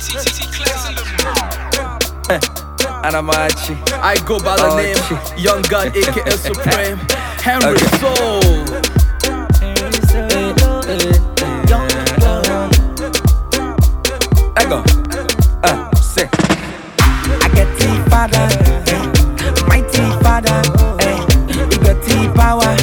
Anamachi. I go by the name Young God, aka Supreme. Henry Soul. I go. Say. I get the father, mighty father, you get the power,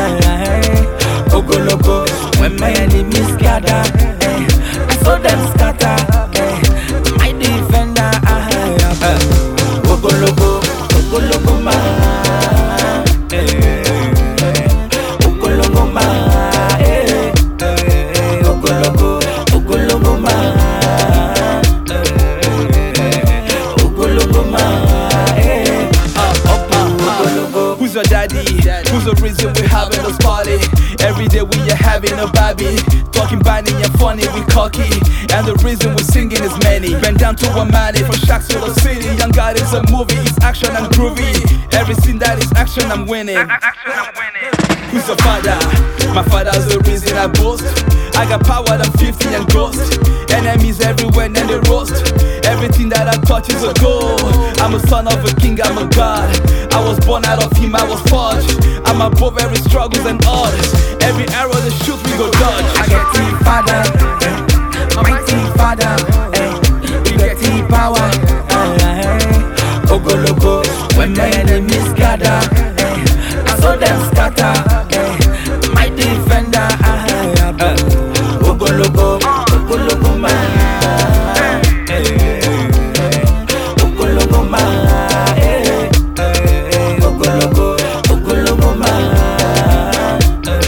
Ogologo, when my enemies gather, I saw them scatter, my defender, Ogologo, Ogologo ma, Ogologo ma, Ogologo, Ogologo ma. Who's your daddy? Who's the reason we're having this party? Every day we are having a baby. Talking binding and funny, we cocky. And the reason we're singing is many. Been down to a money from Shacks to the city. Young God is a movie, it's action and groovy. Every scene that is action, I'm winning. Who's your father? My father's the reason I boast. I got power than 50 and ghost. Enemies everywhere and they roast. Everything that I touch is a goal. I'm a son of a king, I'm a god. I was born out of him, I was forged. I'm above every struggles and odds. Every arrow they shoot, we go dodge. I get the father, mighty father, you get the power, Ogologo, when my enemies gather, I saw them scatter, my defender, Ogologo, Ogologo man, Ogologo man, Ogologo, Ogologo man,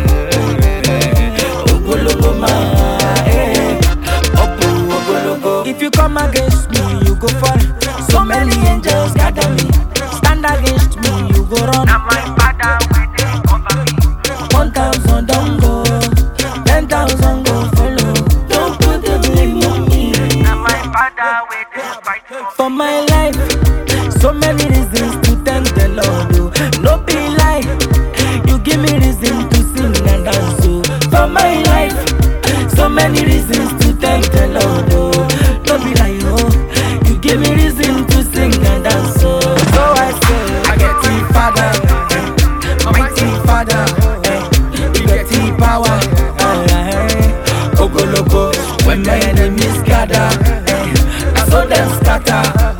Ogologo man, Ogologo. If you come against me, you go fall. So many angels gather me. Stand against me, you go run. Now my father will cover me. 1,000 don't go, 10,000 go follow. Don't put the blame on me. Now my father will fight For my life, so many reasons to thank the Lord. Oh. No be lie, you give me reason to sing and dance. Oh. For my life, so many reasons to thank the Lord. Oh. No be lie, oh. You give me reason to sing and dance. Oh. So I say, I get the father, mighty father, you get the power, Ogologo, when my enemies gather, I saw them scatter.